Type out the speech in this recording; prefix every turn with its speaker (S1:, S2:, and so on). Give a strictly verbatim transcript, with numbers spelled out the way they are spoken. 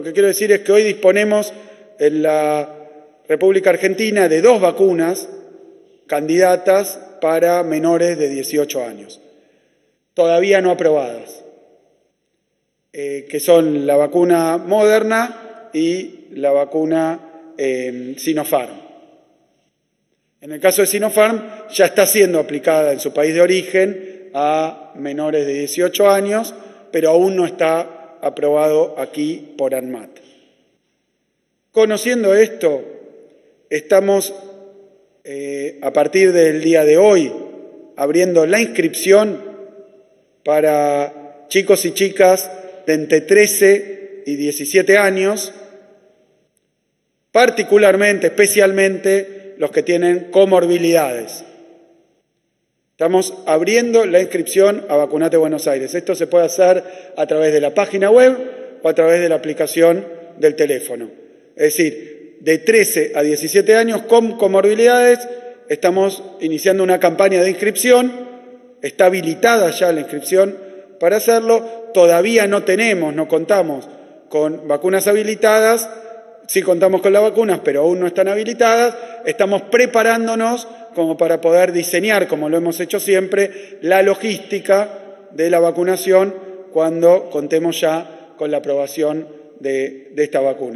S1: Lo que quiero decir es que hoy disponemos en la República Argentina de dos vacunas candidatas para menores de dieciocho años, todavía no aprobadas, eh, que son la vacuna Moderna y la vacuna eh, Sinopharm. En el caso de Sinopharm ya está siendo aplicada en su país de origen a menores de dieciocho años, pero aún no está aprobado aquí por ANMAT. Conociendo esto, estamos eh, a partir del día de hoy abriendo la inscripción para chicos y chicas de entre trece y diecisiete años, particularmente, especialmente los que tienen comorbilidades. Estamos abriendo la inscripción a Vacunate Buenos Aires. Esto se puede hacer a través de la página web o a través de la aplicación del teléfono. Es decir, de trece a diecisiete años con comorbilidades, estamos iniciando una campaña de inscripción. Está habilitada ya la inscripción para hacerlo. Todavía no tenemos, no contamos con vacunas habilitadas. Sí contamos con las vacunas, pero aún no están habilitadas. Estamos preparándonos como para poder diseñar, como lo hemos hecho siempre, la logística de la vacunación cuando contemos ya con la aprobación de, de esta vacuna.